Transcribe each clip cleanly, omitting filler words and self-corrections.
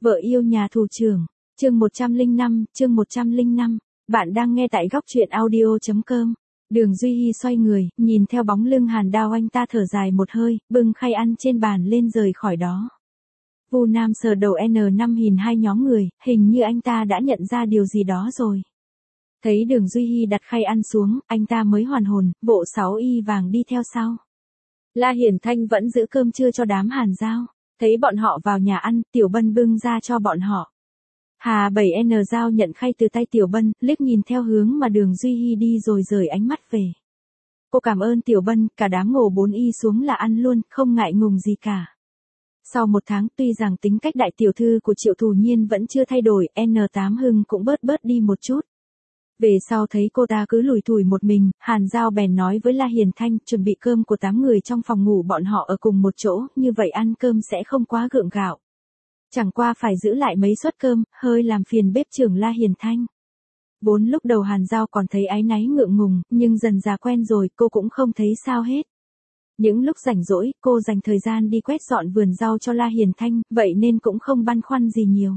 Vợ yêu nhà thủ trưởng, chương 105, bạn đang nghe tại góc truyện audio.com. Đường Duy Hi xoay người, nhìn theo bóng lưng Hàn Đao anh ta thở dài một hơi, bưng khay ăn trên bàn lên rời khỏi đó. Vu Nam sờ đầu N5 nhìn hai nhóm người, hình như anh ta đã nhận ra điều gì đó rồi. Thấy Đường Duy Hi đặt khay ăn xuống, anh ta mới hoàn hồn, bộ 6 y vàng đi theo sau. La Hiển Thanh vẫn giữ cơm trưa cho đám Hàn Giao. Thấy bọn họ vào nhà ăn, Tiểu Bân bưng ra cho bọn họ. Hà 7N Giao nhận khay từ tay Tiểu Bân, liếc nhìn theo hướng mà Đường Duy Hi đi rồi rời ánh mắt về. Cô cảm ơn Tiểu Bân, cả đám ngồi 4 y xuống là ăn luôn, không ngại ngùng gì cả. Sau một tháng, tuy rằng tính cách đại tiểu thư của Triệu Thù Nhiên vẫn chưa thay đổi, N8 Hưng cũng bớt đi một chút. Về sau thấy cô ta cứ lủi thủi một mình, Hàn Giao bèn nói với La Hiển Thanh chuẩn bị cơm của 8 người trong phòng ngủ bọn họ ở cùng một chỗ, như vậy ăn cơm sẽ không quá gượng gạo. Chẳng qua phải giữ lại mấy suất cơm, hơi làm phiền bếp trưởng La Hiển Thanh. Vốn lúc đầu Hàn Giao còn thấy áy náy ngượng ngùng, nhưng dần dà quen rồi cô cũng không thấy sao hết. Những lúc rảnh rỗi, cô dành thời gian đi quét dọn vườn rau cho La Hiển Thanh, vậy nên cũng không băn khoăn gì nhiều.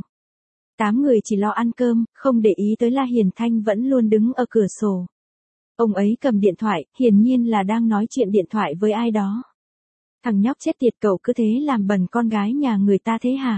8 người chỉ lo ăn cơm, không để ý tới La Hiển Thanh vẫn luôn đứng ở cửa sổ. Ông ấy cầm điện thoại, hiển nhiên là đang nói chuyện điện thoại với ai đó. Thằng nhóc chết tiệt cậu cứ thế làm bẩn con gái nhà người ta thế hả?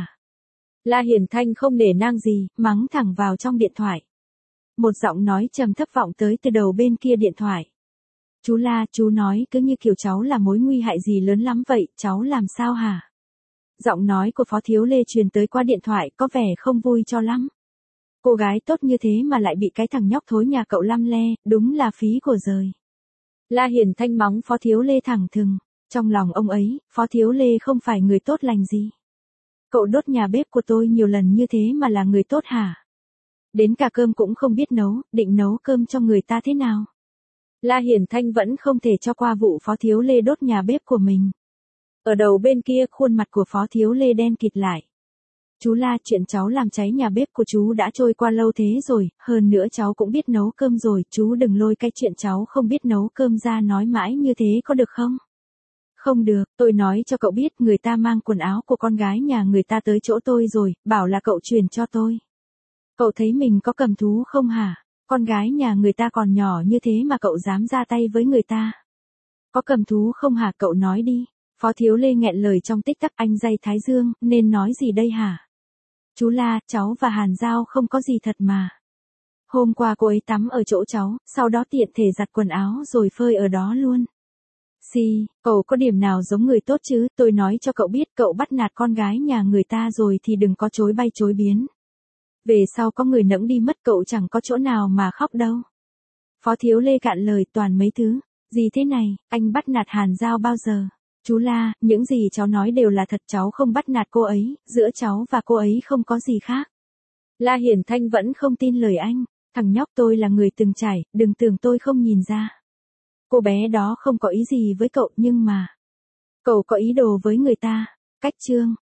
La Hiển Thanh không nể nang gì, mắng thẳng vào trong điện thoại. Một giọng nói trầm thấp vọng tới từ đầu bên kia điện thoại. Chú La, chú nói cứ như kiểu cháu là mối nguy hại gì lớn lắm vậy, cháu làm sao hả? Giọng nói của Phó Thiếu Lê truyền tới qua điện thoại có vẻ không vui cho lắm. Cô gái tốt như thế mà lại bị cái thằng nhóc thối nhà cậu lăm le, đúng là phí của giời. La Hiển Thanh mắng Phó Thiếu Lê thẳng thừng. Trong lòng ông ấy, Phó Thiếu Lê không phải người tốt lành gì. Cậu đốt nhà bếp của tôi nhiều lần như thế mà là người tốt hả? Đến cả cơm cũng không biết nấu, định nấu cơm cho người ta thế nào? La Hiển Thanh vẫn không thể cho qua vụ Phó Thiếu Lê đốt nhà bếp của mình. Ở đầu bên kia khuôn mặt của Phó Thiếu Lê đen kịt lại. Chú La, chuyện cháu làm cháy nhà bếp của chú đã trôi qua lâu thế rồi, hơn nữa cháu cũng biết nấu cơm rồi, chú đừng lôi cái chuyện cháu không biết nấu cơm ra nói mãi như thế có được không? Không được, tôi nói cho cậu biết người ta mang quần áo của con gái nhà người ta tới chỗ tôi rồi, bảo là cậu truyền cho tôi. Cậu thấy mình có cầm thú không hả? Con gái nhà người ta còn nhỏ như thế mà cậu dám ra tay với người ta. Có cầm thú không hả, cậu nói đi. Phó Thiếu Lê nghẹn lời trong tích tắc, anh dây Thái Dương, nên nói gì đây hả? Chú La, cháu và Hàn Giao không có gì thật mà. Hôm qua cô ấy tắm ở chỗ cháu, sau đó tiện thể giặt quần áo rồi phơi ở đó luôn. Cậu có điểm nào giống người tốt chứ, tôi nói cho cậu biết cậu bắt nạt con gái nhà người ta rồi thì đừng có chối bay chối biến. Về sau có người nẫng đi mất cậu chẳng có chỗ nào mà khóc đâu. Phó Thiếu Lê cạn lời toàn mấy thứ. Gì thế này, anh bắt nạt Hàn Giao bao giờ? Chú La, những gì cháu nói đều là thật, cháu không bắt nạt cô ấy, giữa cháu và cô ấy không có gì khác. La Hiển Thanh vẫn không tin lời anh, thằng nhóc tôi là người từng trải, đừng tưởng tôi không nhìn ra. Cô bé đó không có ý gì với cậu nhưng mà cậu có ý đồ với người ta. Cách chương